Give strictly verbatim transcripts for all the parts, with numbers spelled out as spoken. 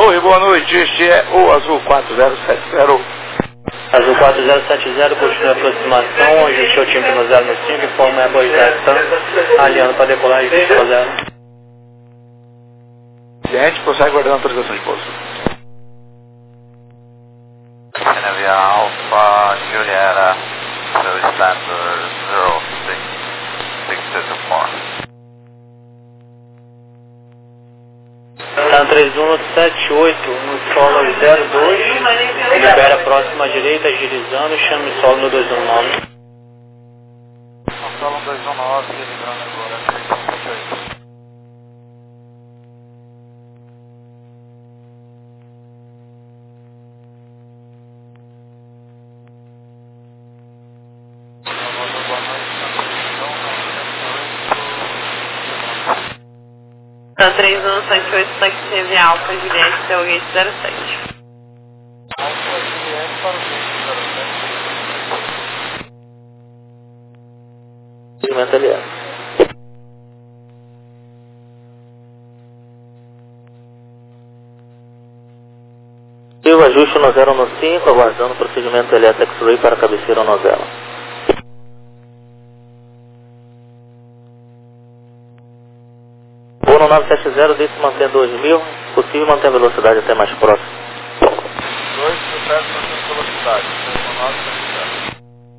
Oi, boa noite, este é o Azul quatro zero sete zero. Azul quatro zero sete zero, continua a aproximação, ajuste o time no zero no cinco, informa a Boisatan, alinhando para decolagem de zero. Cliente, prossegue guardando a autorização de pouso. Canavia Alpha Julieta, Service Standard zero six six two four. Tá três um sete oito, no solo zero dois, libera a próxima direita, agilizando, chame solo no dois um nove. No solo dois um nove, livrando agora, três um sete oito. Tá três um sete oito, táxi C V Alfa, Juliette, seu gate zero sete. Alfa Juliette para o gate zero sete. Segmento L A. E o ajuste no zero no cinco, aguardando o procedimento L A X-Ray para cabeceira no zero. Voo no nove sete zero, deixe manter dois mil, possível manter a velocidade até mais próximo. dois sucesso na velocidade, dois um nove sete zero.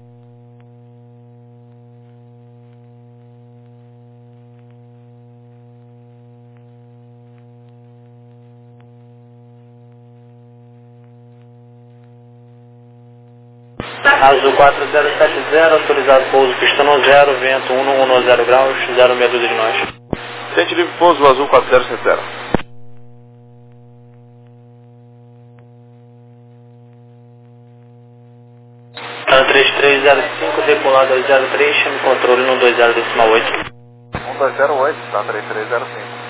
Azul quatro zero sete zero, autorizado pouso, pista no zero, vento um um no zero graus, zero meia dúzia de nós. Sente livre pouso, Azul quatro zero sete zero. três três zero cinco, decolar dois zero três, chame controle no dois zero decimal oito. um dois zero oito, tá três três zero cinco.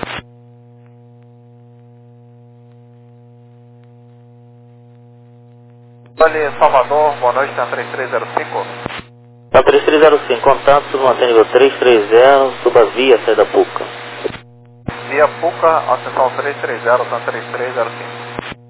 Ali, Salvador, boa noite, tá três três zero cinco. Tá três três zero cinco, contato, submantém nível três três zero, suba via, sai da Puca. Via Puca, ascensão três três zero, tá três três zero cinco.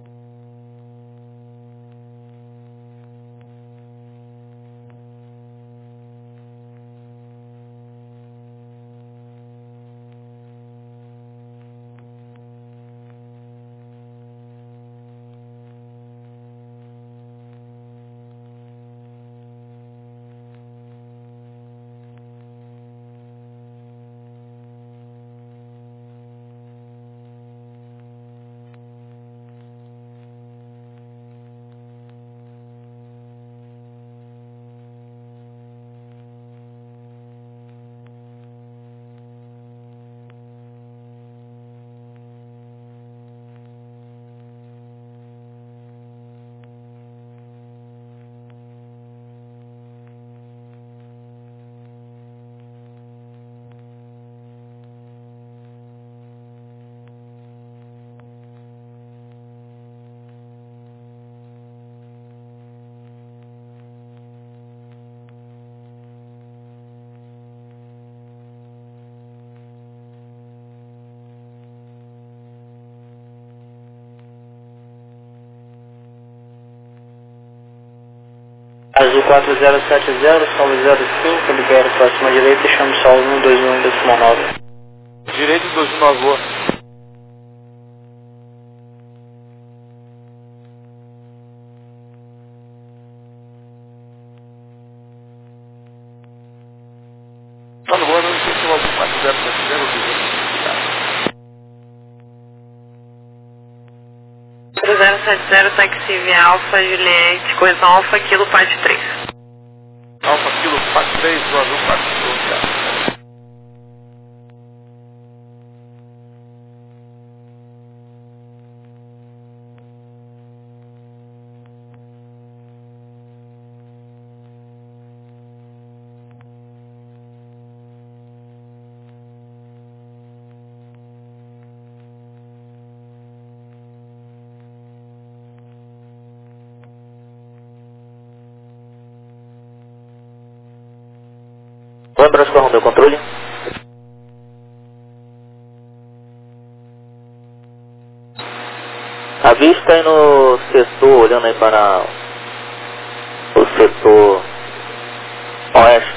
Azul quatro zero sete zero, solo zero cinco, libera a próxima direita, chame solo no dois um decimal nove. Direito dois um nove, boa. Tá no voando, não sei se o Azul quatro zero sete zero ou quatro zero sete zero, táxi C V Alfa, Juliette, correção Alfa, Kilo, parte três. Alfa Kilo quatro três, o Azul quatro zero. Vai para o meu controle. A vista aí no setor, olhando aí para o setor oeste,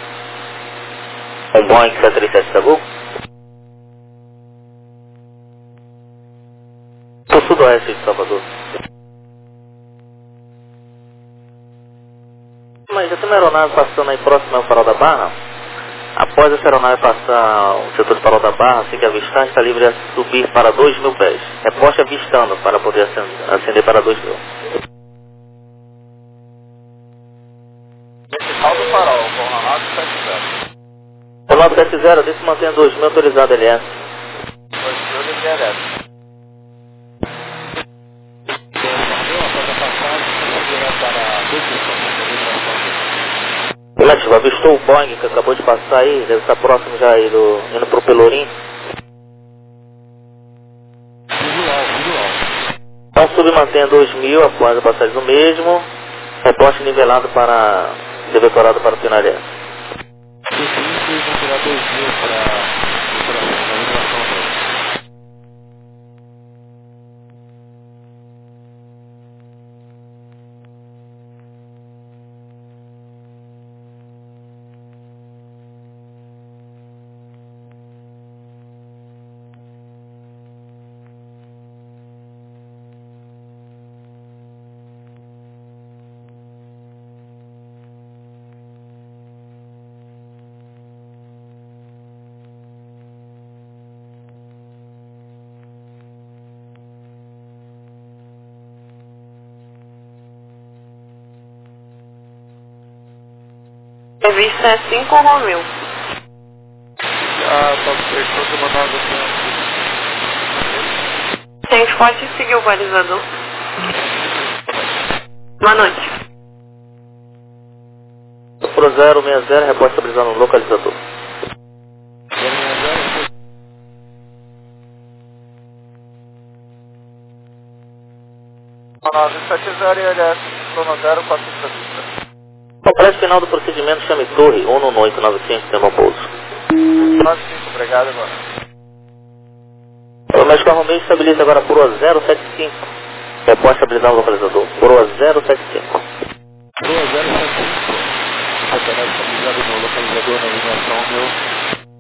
um Boeing sete três sete da Gol. Para o sudoeste de Salvador. Mas já tem uma aeronave passando aí próximo ao Farol da Barra. Após essa aeronave passar o setor de Farol da Barra, assim que avistar, está livre a subir para dois mil pés. Reposte avistando para poder acender, acender para dois mil. Principal do farol, vão na nove sete zero. O nove sete zero, desse mantém dois mil autorizado L S. dois mil de L S. Relativo, avistou o Boeing que acabou de passar aí, deve estar próximo já aí, do, indo pro Pelourinho. Visual, visual. Então submantém dois mil após a passagem do mesmo, reposte nivelado para, ser decorado para o finalista. Vocês vão tirar dois mil para a navegação dele. A vista é cinco Romeu. Ah, tá certo, tô mandando aqui. Gente, pode seguir o balizador. Boa noite. Pro zero seis zero, reposte estabilizando no localizador. nove sete zero e L S, zona zero quatro cinco vista. Complete final do procedimento, chame torre um um oito nove cinco, tema pouso. nove cinco, obrigado agora. O médico Romeu estabiliza agora por zero sete cinco. Reposte estabilizar o localizador. Por zero sete cinco. Pro zero sete cinco. Satanás estabilizado no localizador, navegação meu.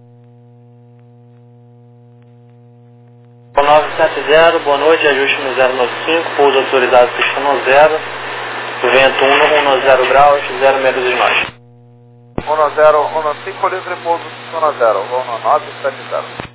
O nove sete zero, boa noite, ajuste no zero nove cinco, pouso autorizado sistema zero, vento um zero graus, zero metros de nós. um zero, um cinco, livre pouso, zona zero, vão na nove sete zero.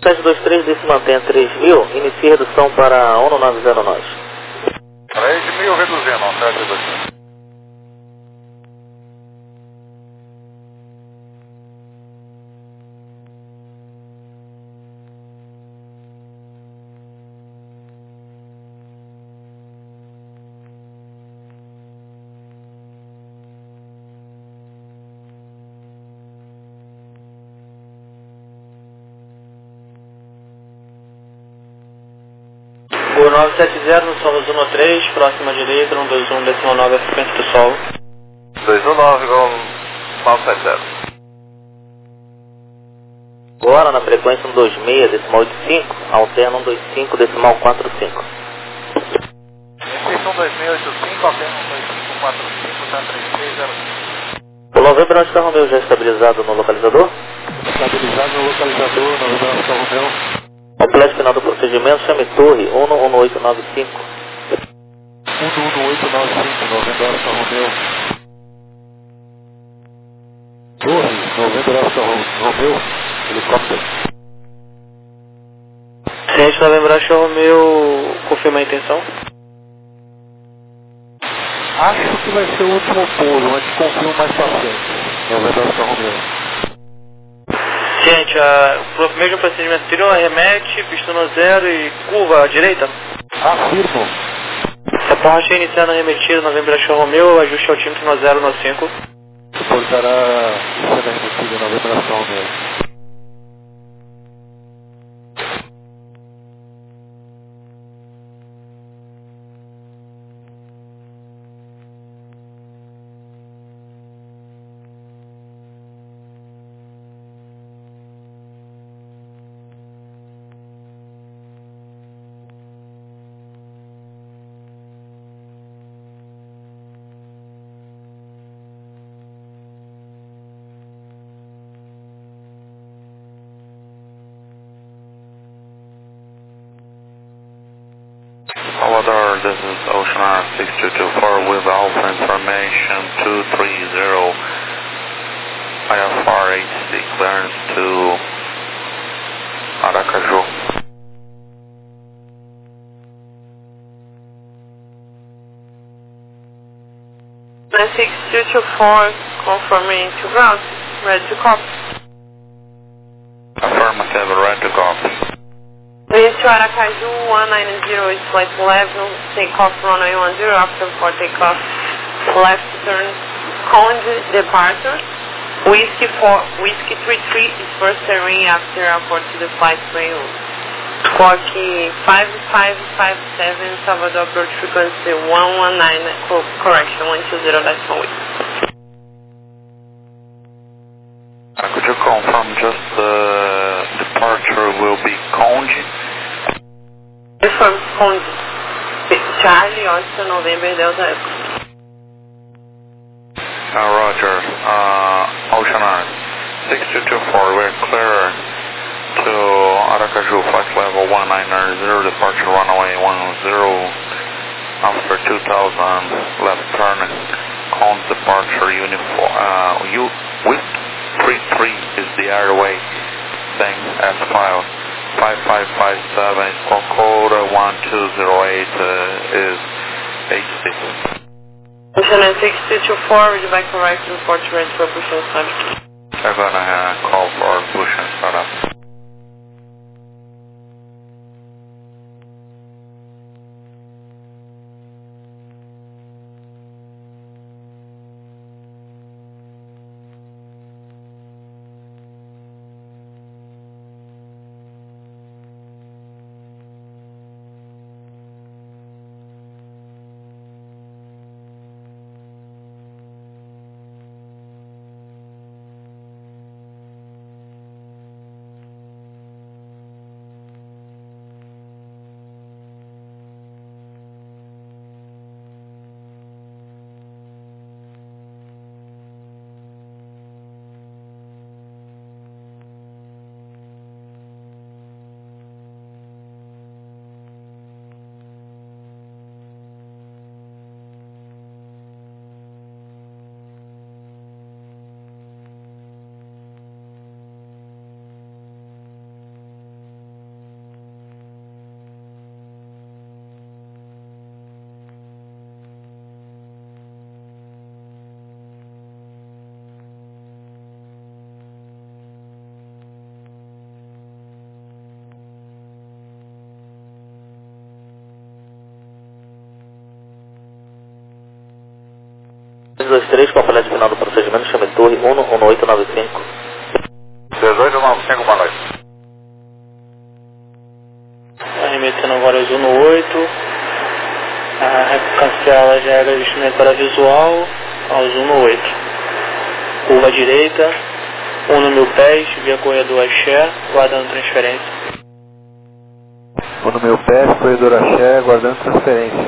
sete dois três, desse mantém três mil, inicia redução para um nove zero nós. três mil reduzindo, sete dois três. O nove sete zero no solo um três, próxima direita, um dois um, decimal nove, a frequência do solo. dois um nove, nove sete zero. Agora na frequência um dois seis, decimal oito cinco, alterna um dois cinco, decimal quatro cinco. Frequência um dois seis oito cinco, alterna um dois cinco quatro cinco, tá três três zero cinco. O November Oscar Romeo já estabilizado no localizador? Estabilizado no localizador, November Oscar Romeo. Complete final do procedimento, chame torre um um oito nove cinco. um um oito nove cinco, November Oscar Romeo. Torre, November Oscar Romeo, helicóptero. Ciente November Oscar Romeo, confirma a intenção. Acho que vai ser o último pouso, mas te confirmo mais pra frente. November Oscar Romeo. Gente, a, o mesmo procedimento anterior, remete, pistona zero e curva à direita. Afirmo. Reporte iniciando a remetida, November Oscar Romeo, ajuste altímetro zero no cinco. Suportará sendo remetida November Oscar Romeo. Salvador, this is Oceanar six two two four with Alpha information two three zero. I F R H C clearance to Aracaju. six two two four, confirming to ground, ready to copy. Affirmative, ready to copy. Reach to Aracaju, one nine zero is flight eleven, takeoff runway one zero, after for takeoff, left turn, Conde departure, Whiskey four, Whiskey three three is first terrain after airport to the flight trail. Squawk five five five seven, Salvador approach frequency one one nine, co correction, one two zero decimal eight. Uh, could you confirm just the departure will be Conde? Confirm Conde. Charlie, Oscar, November, Delta Echo. Uh, Roger. Uh, Oceanar six two two four, we're clear to Aracaju, flight level one nine zero, departure runway one zero, after two thousand, left turn, Conde departure, uniform, uh, U, with three three is the airway thing as filed. five five five seven, code one two zero eight uh, is H C. Oceanar six two two four, read by correct, report ready for push and start. They're gonna uh, call for push and startup. dois três, completo final do procedimento, chame torre um um oito nove cinco. dezoito nove cinco, boa noite. Arremetendo agora os um no oito. Ah, cancela já era ajustamento para visual aos um no oito. Curva à direita, um no mil pés, via corredor axé, guardando transferência. um no mil pés, corredor axé, guardando transferência.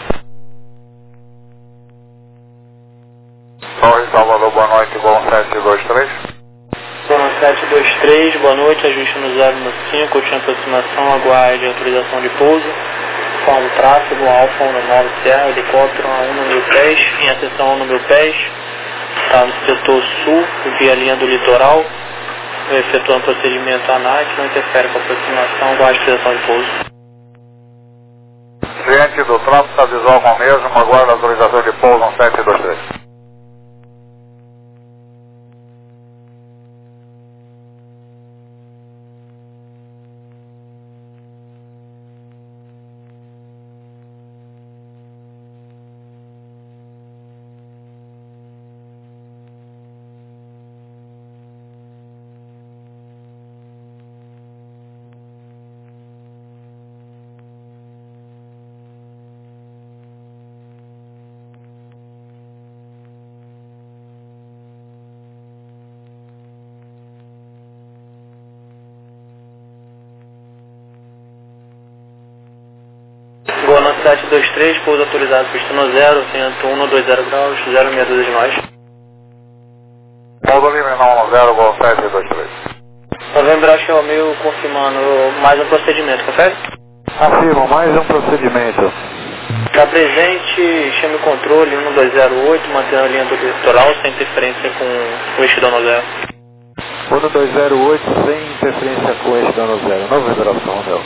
Torre Salvador, boa noite, Gol sete dois três. Gol sete dois três, boa noite, ajuste no zero no cinco, última aproximação, aguarde autorização de pouso. Forma tráfego, Alfa um no nove Serra, helicóptero a um no mil pés, em atenção um no mil pés, está no setor sul, via linha do litoral, efetuando procedimento ANAC, não interfere com a aproximação, aguarde autorização de pouso. Ciente do tráfego, está visual com o mesmo, aguarda autorização de pouso um sete dois três. Gol sete dois três, pouso autorizado, pista no zero, vento um no dois zero graus, zero meia dúzia de nós. Pouso livre não zero, Gol sete dois três. Novembro Axé Romeo confirmando mais um procedimento, confere? Afirmo, mais um procedimento. Está presente, chame o controle um dois zero oito, mantendo a linha do litoral sem interferência com o eixo dano zero. um dois zero oito, sem interferência com o eixo dano zero. Nova vibração, Romeu.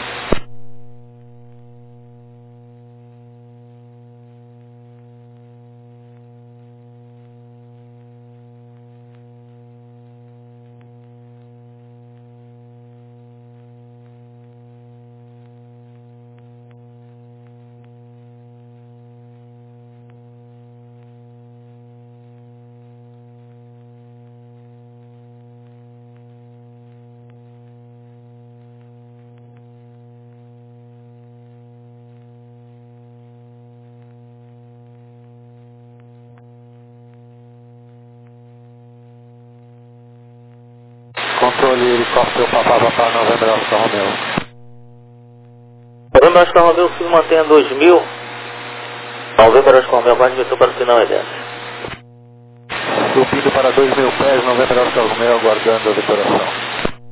Controle helicóptero Papá Papá Novembro Alfa Romeo. Novembro Alfa Romeo, se mantenha dois mil. Novembro Alfa Romeo, vai admitir para o final e desce. Subindo para dois mil pés, Novembro Alfa Romeo, aguardando a decoração.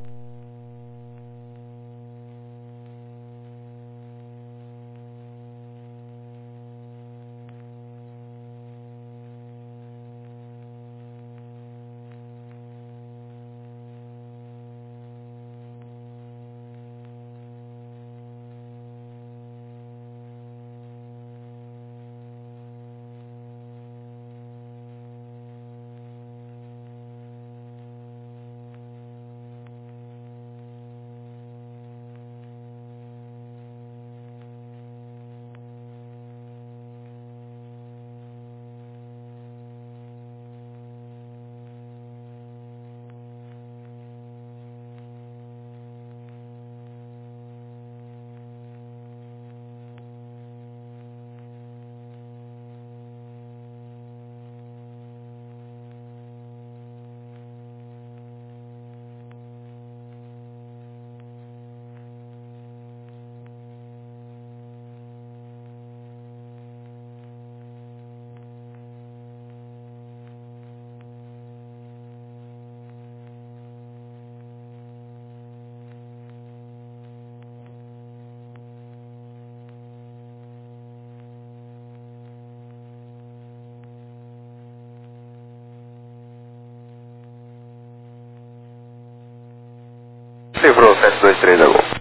Livrou sete dois três da Gol.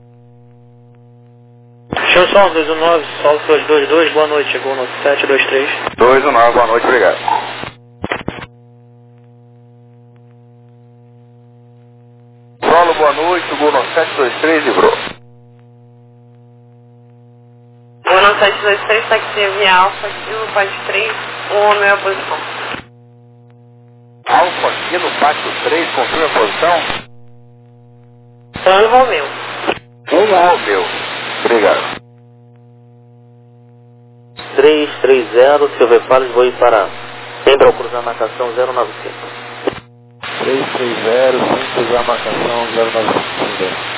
Show som dois um nove, Sol dois dois dois, boa noite, chegou no sete dois três. dois um nove, boa noite, obrigado. Solo, boa noite, Gol no sete dois três, livrou. Gol no sete dois três, taxi via Alfa, Kilo, pode três, O Romeu a posição. Alfa aqui no pátio três, confirma a posição. Um Romeu. Um Romeu. Obrigado. três três zero, Silver Palace, vou ir para Central cruzar a marcação zero nove cinco. três três zero, sem cruzar a marcação zero nove cinco.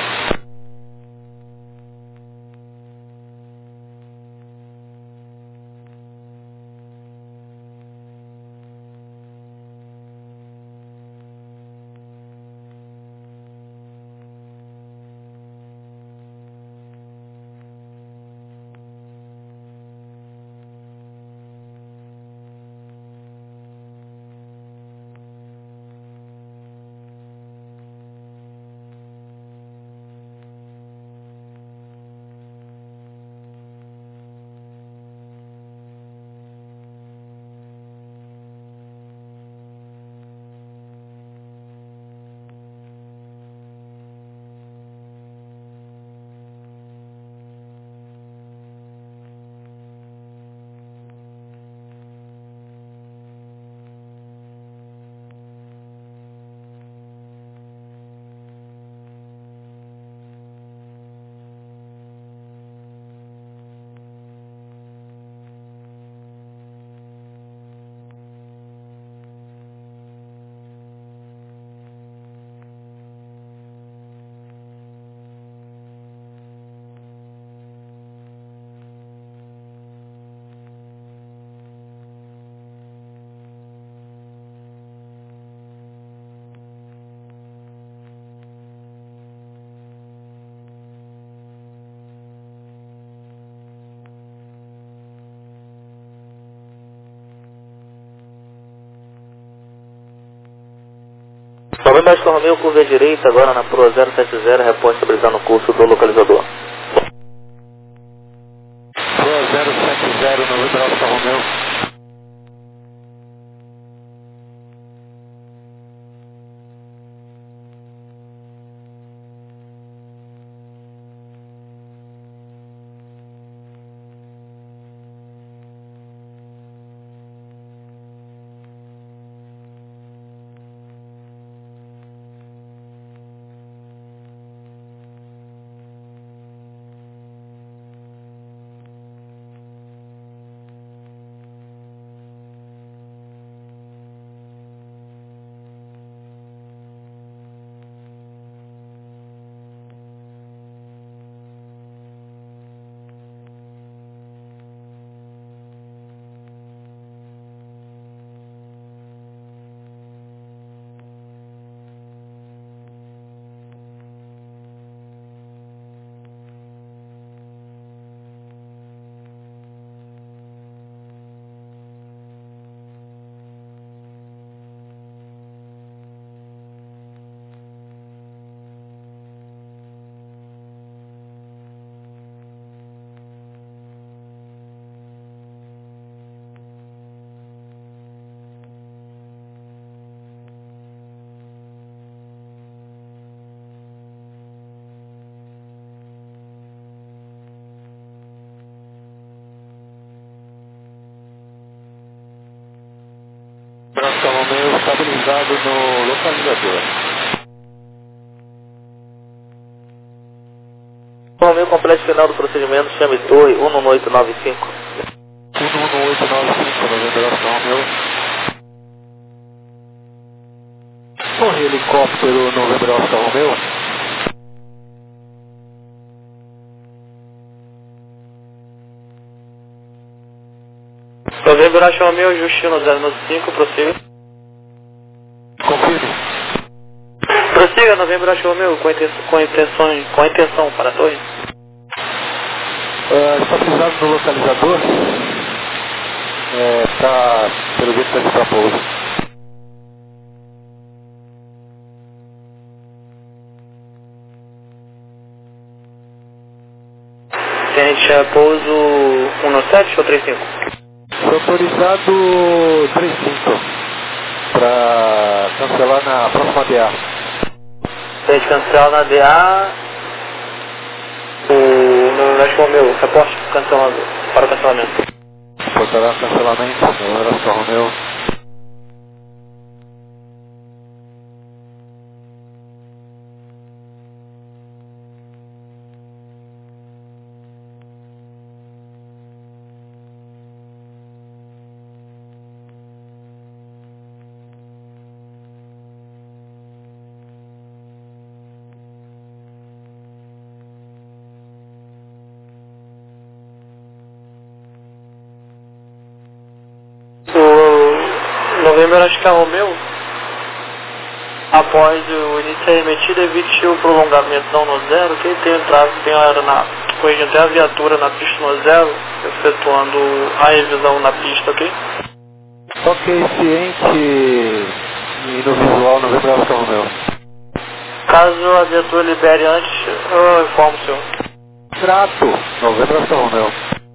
Novembro Oscar Romeo, curva à direita, agora na Pro zero sete zero, reposta estabilizando o curso do localizador. Pro zero sete zero, Novembro Oscar Romeo. Oscar Romeo estabilizado no localizador. Romeo, completo final do procedimento, chame torre um um oito nove cinco. um um oito nove cinco, Novembro Oscar Romeo. Torre helicóptero, Novembro Oscar Romeo. Novembro Oscar Romeo, Justino zero nove cinco, prossiga. Confirme. Prossiga, Novembro Oscar Romeo, com, inten com, intenção, com a intenção para a torre. Uh, estabilizado no localizador. É, tá, pelo jeito está para pouso. Gente, é pouso um sete ou trinta e cinco? Autorizado trinta e cinco para cancelar na próxima D A. Gente, cancela na D A. O Novembro Oscar Romeo, reporte cancelando para o cancelamento. reportará cancelamento, Novembro Oscar Romeo. Novembro Oscar Romeo, após o início da remetida, evite o prolongamento não no zero, que tem entrado, tem a aeronave, corrigindo até a viatura na pista no zero, efetuando a revisão na pista, ok? Ok, ciente e no visual Novembro Oscar Romeo. Caso a viatura libere antes, eu informo o senhor. Trato, Novembro Oscar Romeo.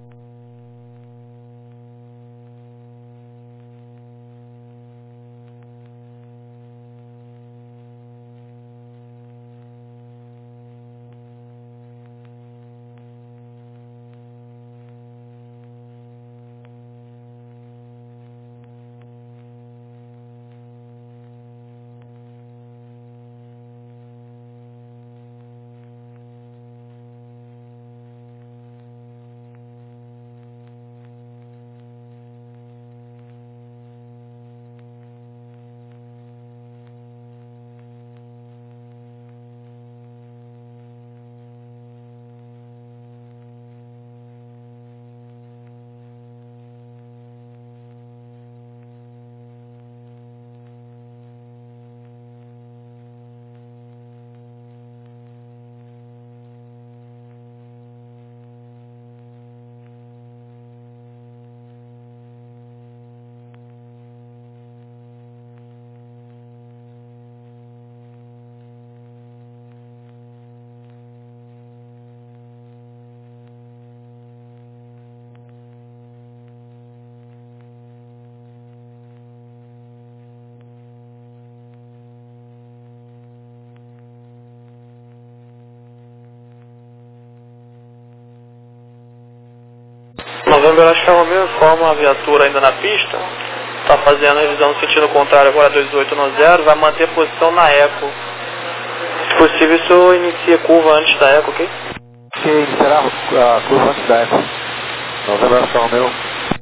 Novembro Oscar Romeo informa a viatura ainda na pista, está fazendo a revisão no sentido contrário agora dois oito no zero, vai manter a posição na eco. Se possível, o senhor inicia a curva antes da eco, ok? Ok, iniciará a curva antes da eco. Novembro Oscar Romeo.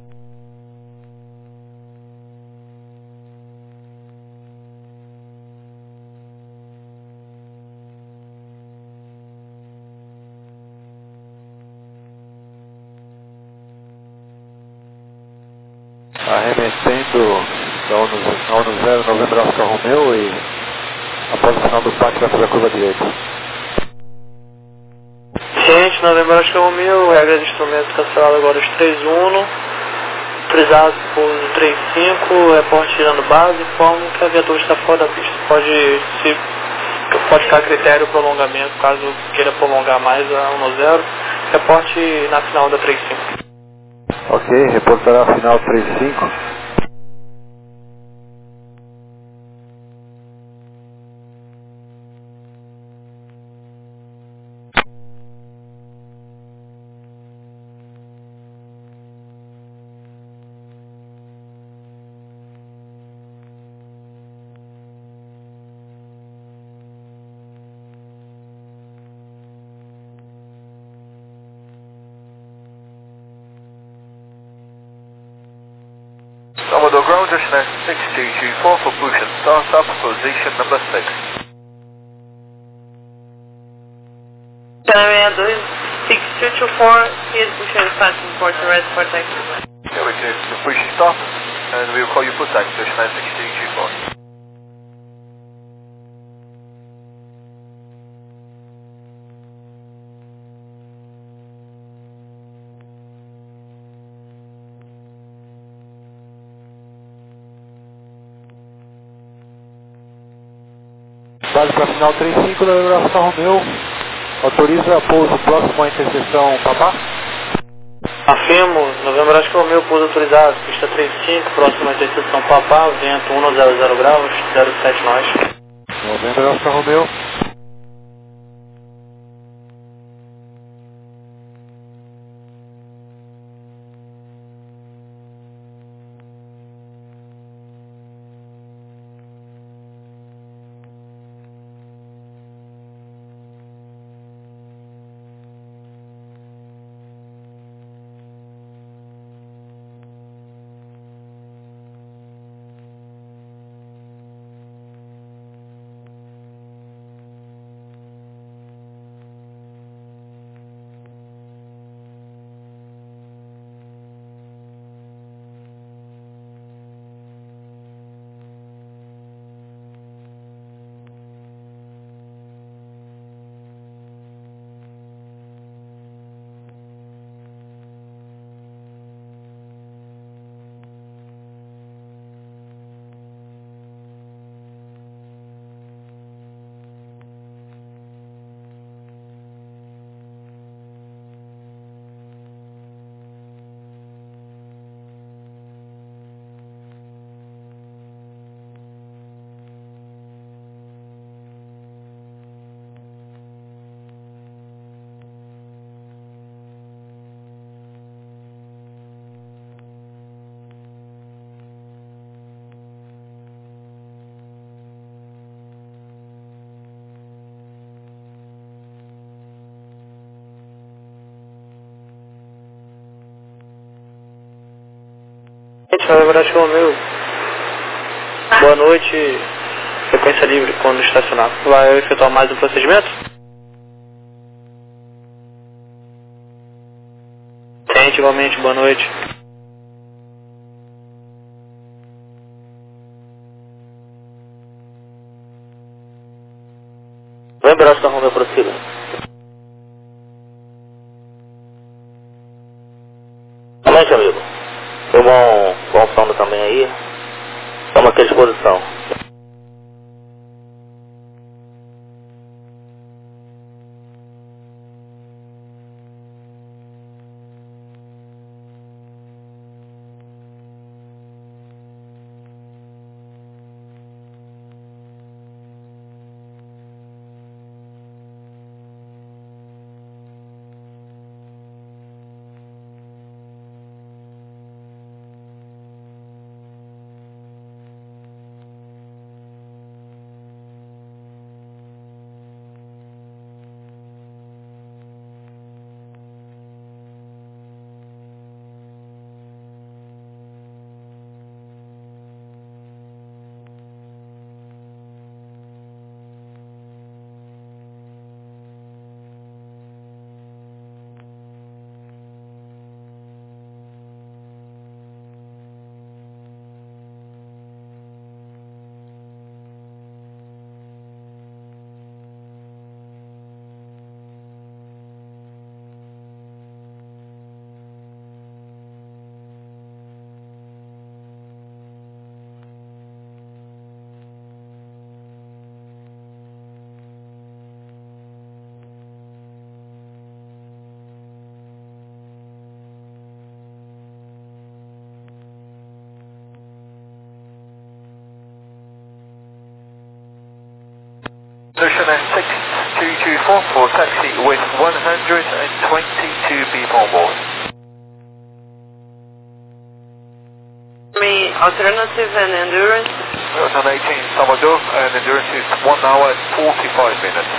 Arremetendo da ONU zero, Novembro Oscar Romeo e após o final do pátio vai fazer a curva direita. Ciente, Novembro Oscar Romeo, regra de instrumentos cancelado agora os três um, autorizado por três cinco, reporte tirando base, informa que a viatura está fora da pista. Pode, se, pode ficar a critério o prolongamento, caso queira prolongar mais a um zero, reporte na final da três cinco. Ok, reportará a final três cinco. Salvador Ground, Destination six two two four for Boucher Startup, position number six. Canary dois six two two four, here's Boucher Starting Port, rest for taxi. Yeah, we can push stop, and we will call you for taxi, Destination six two two four. Base para final três cinco, Novembro Oscar Romeo. Autoriza pouso próximo à interseção Papá? Afirmo, Novembro Oscar Romeo, pouso autorizado, pista três cinco, próxima à interseção Papá, vento um zero zero graus, zero sete nós. Novembro Oscar Romeo. Alvarez Romeu. Boa noite. Frequência livre quando estacionar. Vai efetuar mais um procedimento? Tente igualmente, boa noite. November Oscar Romeo, prossiga. Somente, amigo. Tem um bom, bom sono também aí. Estamos aqui à disposição. Ocean six two two four for taxi with one hundred twenty-two people on board. Me alternative and endurance. Ocean eighteen Salvador and endurance is one hour and forty-five minutes.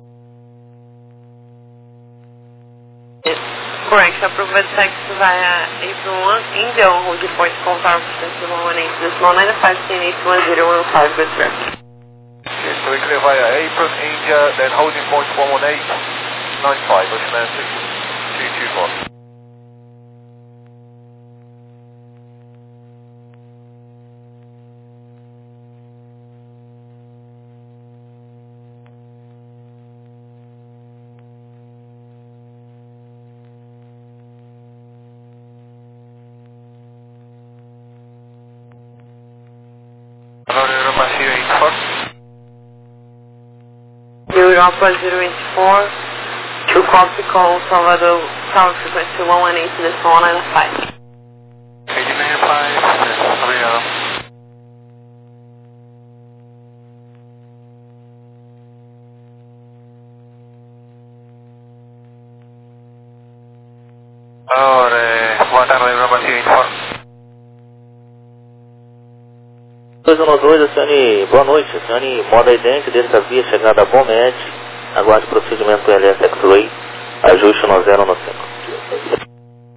Yes. Correct. Approved taxi via April one, India on hold report call tower for one eight this one nine five C N eight one zero one five good trip. Okay, so we clear via Apron, India, then holding point one one eight nine five, Ocean six two two four. Europa zero eight four. Europa zero eight four, two copy call Salvador tower frequency one one eight this one nine five. eight nine five, Salvador. Ora, boa tarde, Europa zero eight four. dois um dois, Oceane, boa noite, Oceane, modo idêntico, desça via, chegada a Bomed, aguarde procedimento L S X-Ray, ajuste no zero no cinco.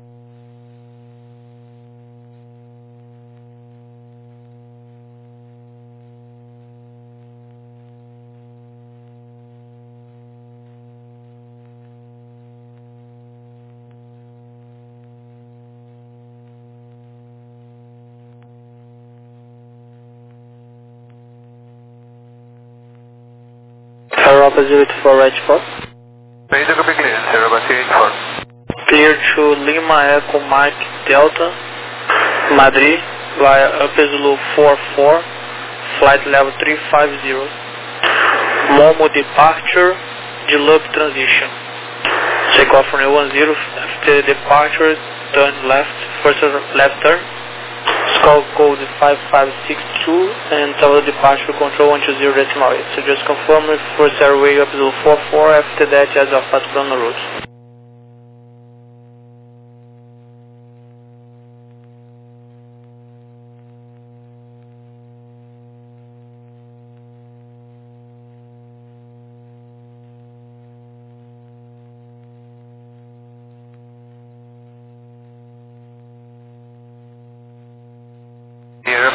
Europa zero eight four, right four. Major copy clearance, Europa zero eight four. Clear to Lima Echo Mike Delta, Madrid, via Upper Zulu four four, flight level three five zero. Momo departure, Deluxe transition. Take off runway one zero, after departure, turn left, first left turn. Skull code five five six two and total departure control one two zero decimal eight. So just confirm with first airway up to four four, after that as of patrol on the route.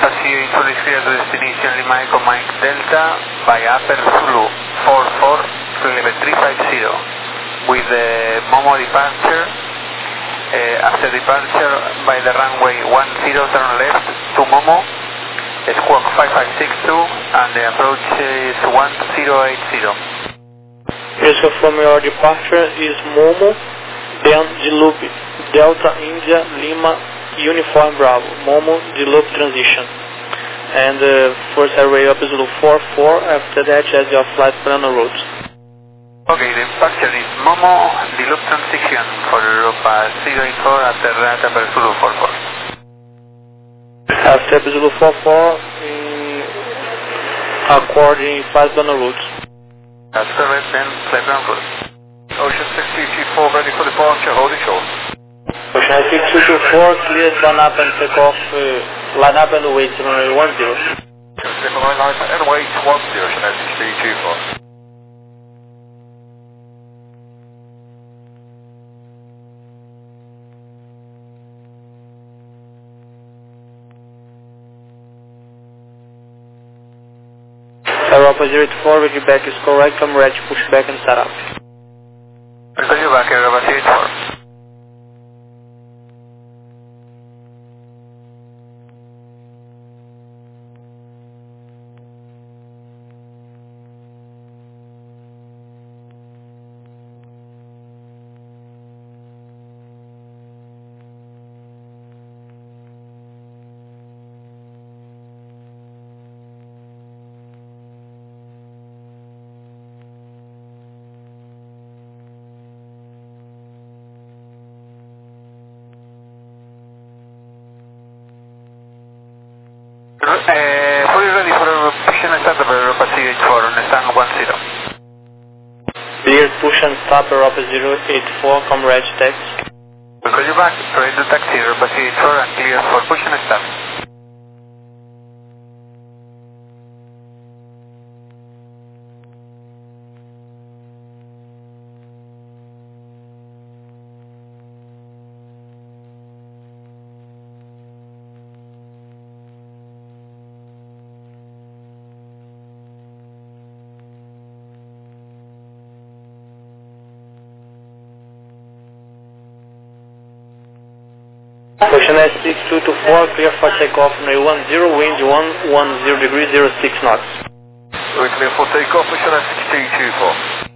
Pursuit fully clear to destination Lima Echo Mike Delta by Upper Zulu four four, level three five zero with the Momo departure. Uh, after departure by the runway one zero, turn left to Momo, squawk five five six two, and the approach is one zero eight zero. Please confirm your departure is Momo, then D-Loop Delta India Lima Uniform Bravo, Momo D-Loop transition. And uh, first airway up is Zulu four four, after that as your flight plan on route. Okay, the departure is Momo, D-Loop transition for Europa zero eight four after that Upper Zulu four four. After Zulu four four, in according flight plan on route. That's correct, then flight plan on route. Ocean six two two four ready for departure, holding short. Ocean six two two four, clear line up and take off, uh, line up and wait runway one zero. Line line and wait one zero, Ocean six two two four. Europa zero eight four, ready back is correct, I'm ready to push back and start up. Because you're back, Europa zero eight four. Uh, fully ready for push and start of Europa zero eight four, understand one zero. Clear push and stop Europa zero eight four, come ready to taxi. Because you're back, ready to taxi Europa zero eight four and clear for push and start. Ocean S six two two four, clear for takeoff, runway one zero, wind one one zero degrees, zero six knots. We're clear for takeoff, Ocean six two two four.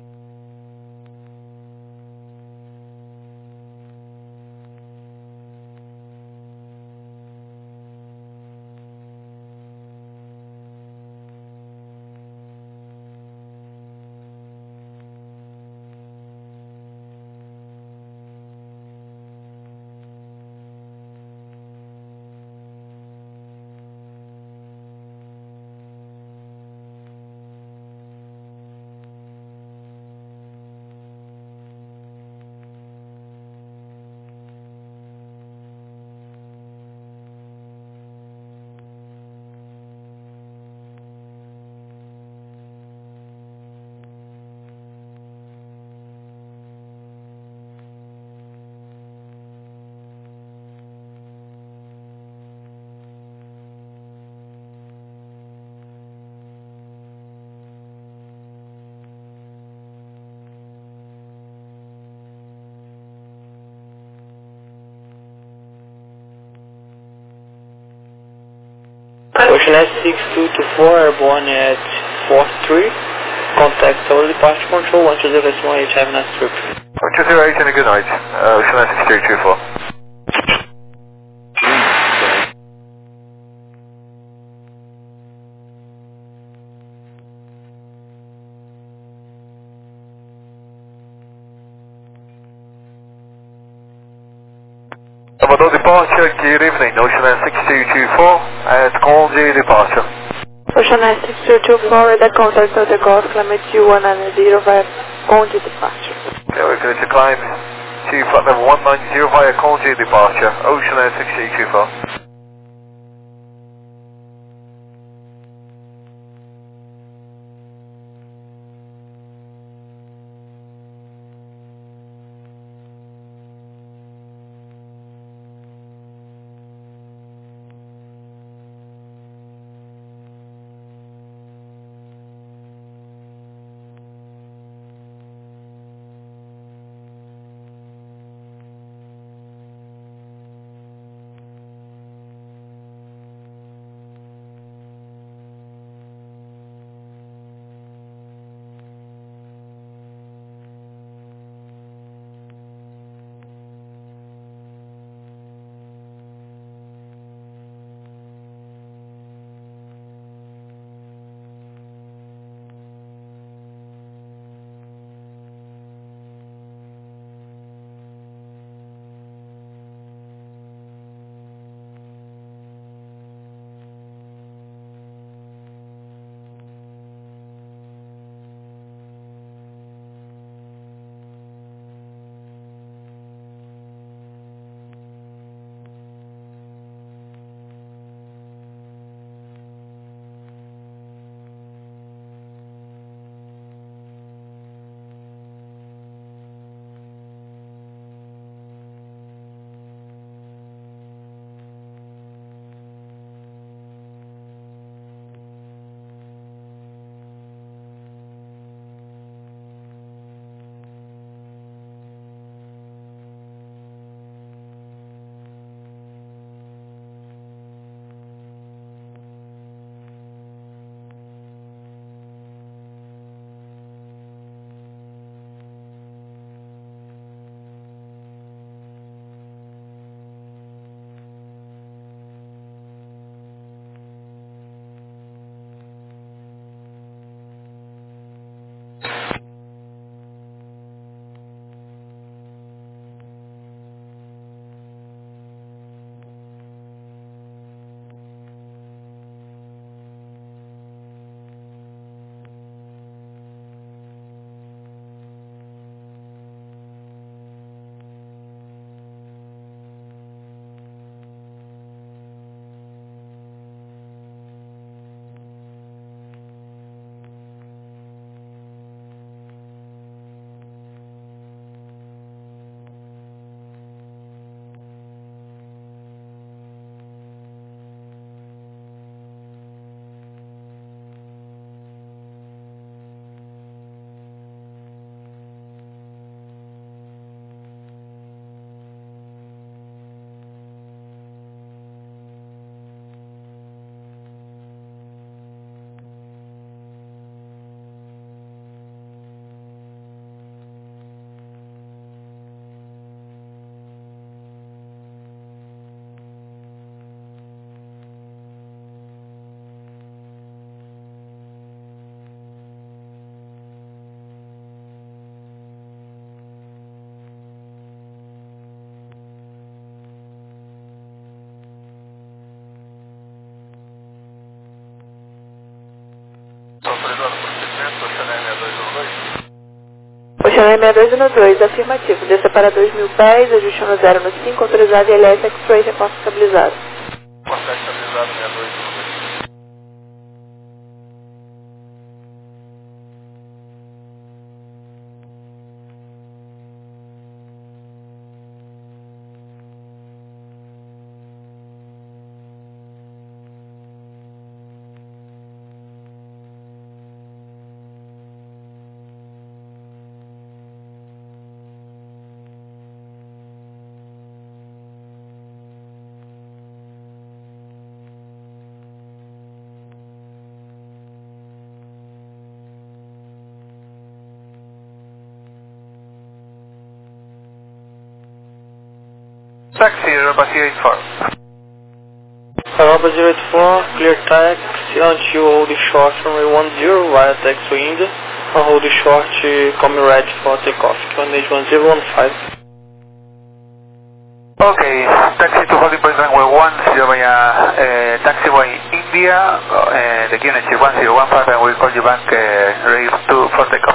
Ocean S six two two four, airborne at four three. Contact total departure control one two zero eight, have a nice trip. one two zero eight and a good night. Uh, Ocean six two two four. Salvador departure, good evening, Ocean six two two four at Conde departure. Ocean six two two four, radar contact to the Golf, climate two one nine zero via Conde departure. Okay, we're going to climb to flight level one nine zero via Conde departure, Ocean six two two four. Runway sessenta e dois no dois, afirmativo. Desça para dois mil pés, ajuste no zero no cinco, autorizado L S X-Ray, reporte estabilizado. Reporte estabilizado, sessenta e dois no dois. Taxi, Aruba zero eight four. Aruba zero eight four, clear taxi until hold short runway one zero via taxiway India. And hold short, coming ready for takeoff. Q N H one zero one five. Okay, taxi to holding point runway one zero via uh, taxiway India. Uh, the Q N H one zero one five, and we'll call you back uh, ready to, for takeoff.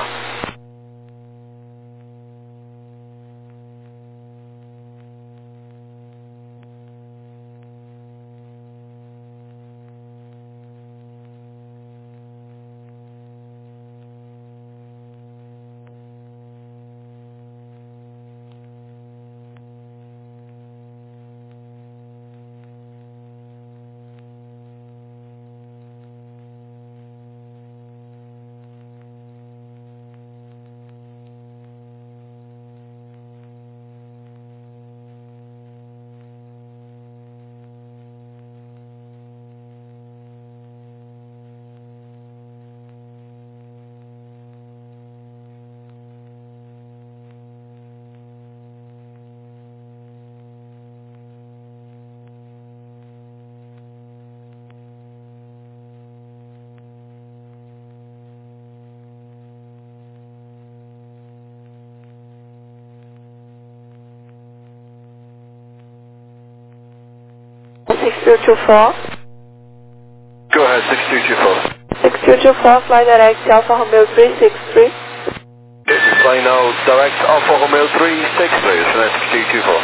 six two two four. Go ahead, six two two four. six two two four, fly direct Alfa Romeo three six three. This is fly now direct Alfa Romeo three six three, so that's six two two four.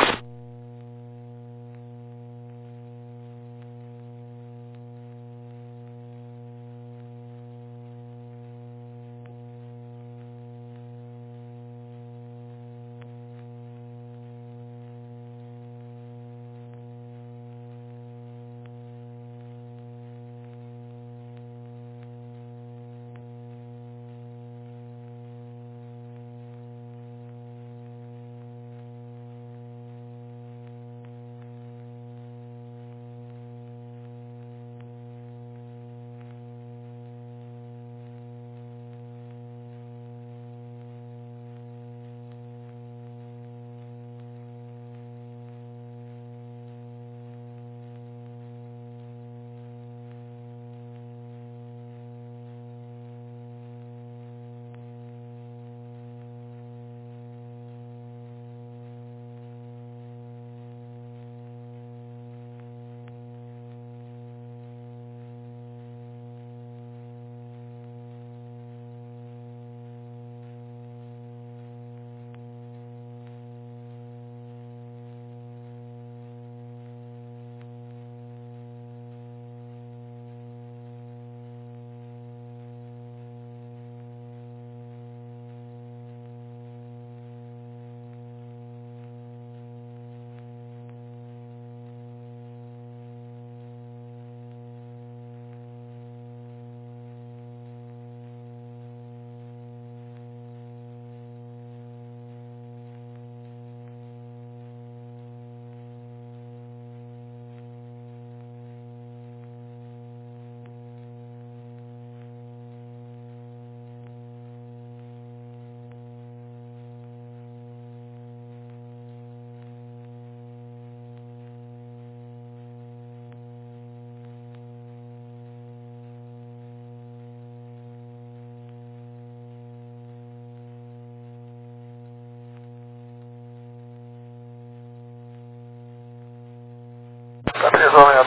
sessenta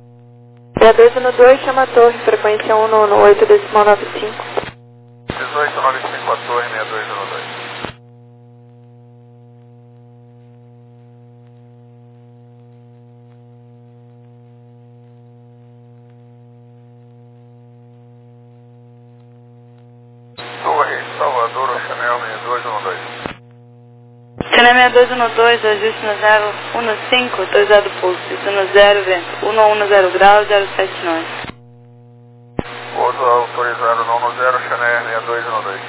e dois no dois, chama a torre, frequência um no oito decimal nove cinco. dezoito nove cinco a torre seis dois um dois. Torre, Salvador, Chanel seis dois um dois. Chanel seis dois um dois, ajuste no zero um cinco, autorizado pulso, isso no zero, vento, um um zero graus, zero sete nove. Pouso autorizado no um zero, Chanel seis dois um dois.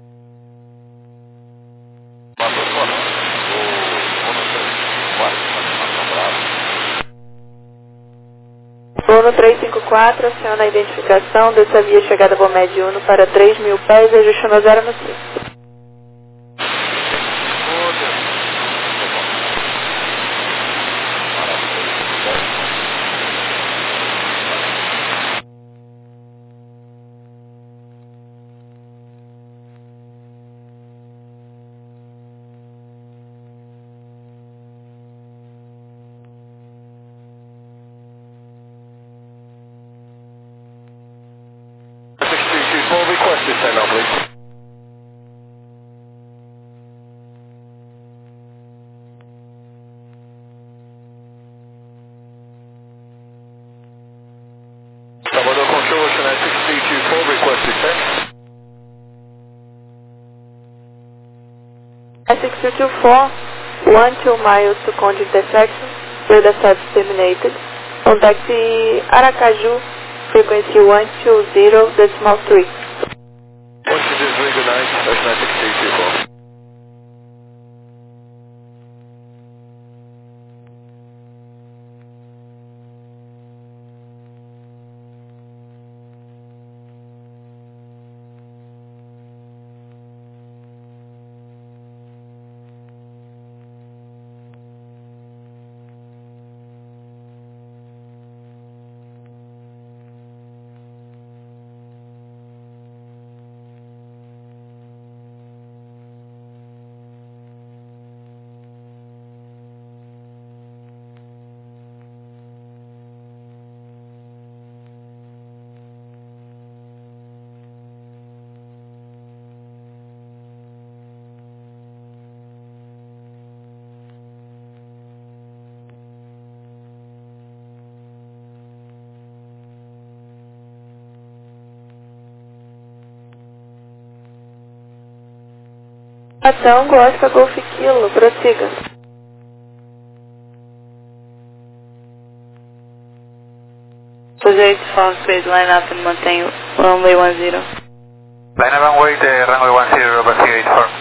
Uno três cinco quatro, aciona a identificação dessa via chegada Bomed Uno para três mil pés, ajuste no zero no cinco. Request this time, please. Salvador Control, Chanel six three two four, request descent. six three two four, one two miles to contact intersection, radar service terminated. Contact Aracaju, frequency one two zero decimal three. one two zero, very good night, Chanel six three two four. Ação Oscar Golf Kilo, prossiga. Project Fox Space line up and mantém o runway one zero. Line up and wait, uh, runway one zero, Brasilia eight four.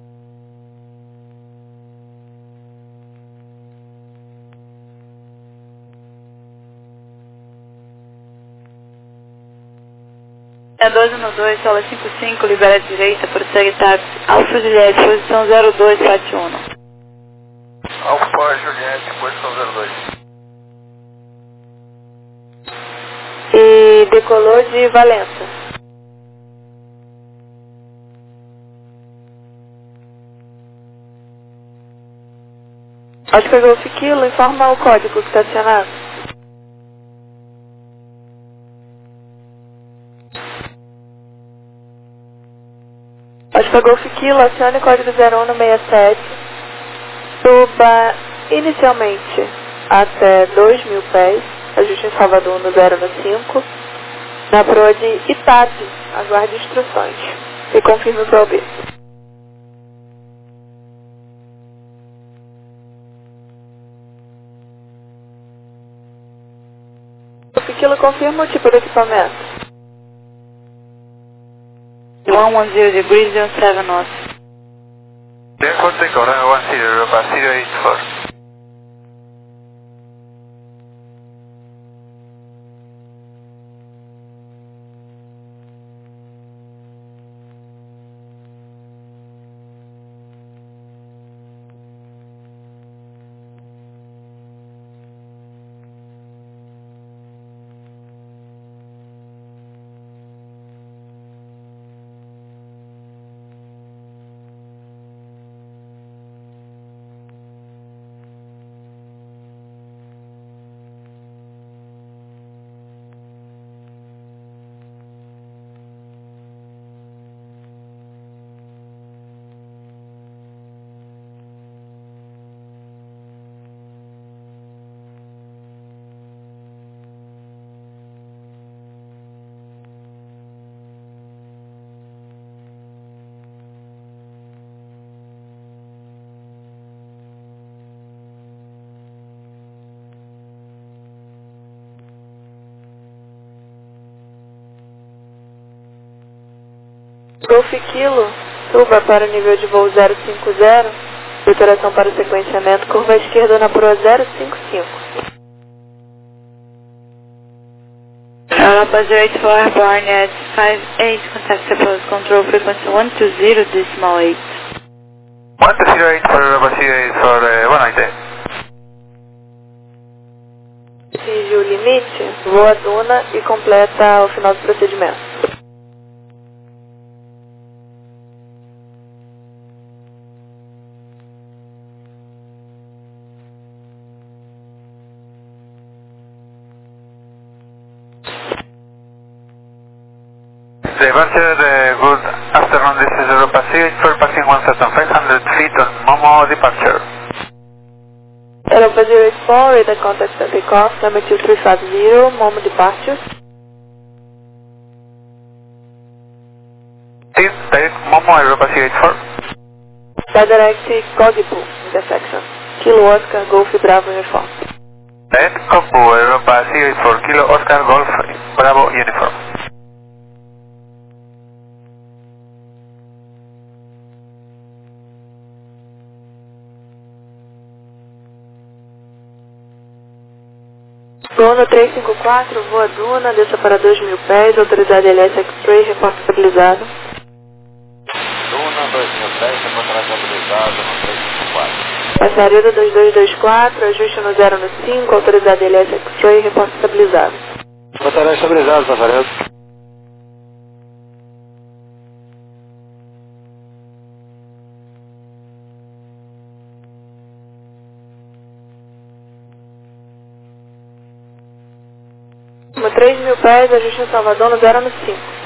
É dois um dois, sala cinco cinco, libera a direita, prossegue táxi. Alfa Juliette, posição zero dois, Fat um. Alfa Juliette, posição zero dois. E decolou de Valença. Oscar Golf Kilo, informa o código que está acionado. Oscar Golf Kilo, acione o código zero um seis sete. Suba inicialmente até dois mil pés, ajuste em Salvador no zero cinco. Na proa de Itape, aguarde instruções e confirme o P O B. Golf Kilo, confirma o tipo do equipamento. one one zero degrees, zero seven knots. Then contact runway one zero, Brasilia eight four. Golf Kilo, suba para o nível de voo zero cinco zero, preparação para o sequenciamento, curva à esquerda na proa zero cinco cinco. Europa zero eight four, Airborne at five eight, contact Suppose Control Frequency one two zero decimal eight. one two zero eight for Europa zero eight for, uh, boa noite. Atinge o limite, voa a duna e completa o final do procedimento. Departure, uh, good afternoon, this is Europa zero eight four, passing one thousand five hundred feet on Momo departure. Europa zero eight four, radar contact and takeoff, number two three five zero, Momo departure. Team, direct Momo, Europa zero eight four. Direct Cogbu, intersection. Kilo Oscar, Golf Bravo Uniform. Direct Cogbu, Europa zero eight four, Kilo Oscar, Golf Bravo Uniform. Duna três cinco quatro, voa Duna, desça para dois mil pés, autorizado L S X-Ray, reporte estabilizado. Duna dois mil pés, reporte estabilizado no três cinco quatro. Passaredo dois dois dois quatro, ajuste no zero no cinco, autorizado L S X-Ray, reporte estabilizado. Bateria estabilizado, passaredo. três mil pés, ajuste no Salvador no zero no cinco.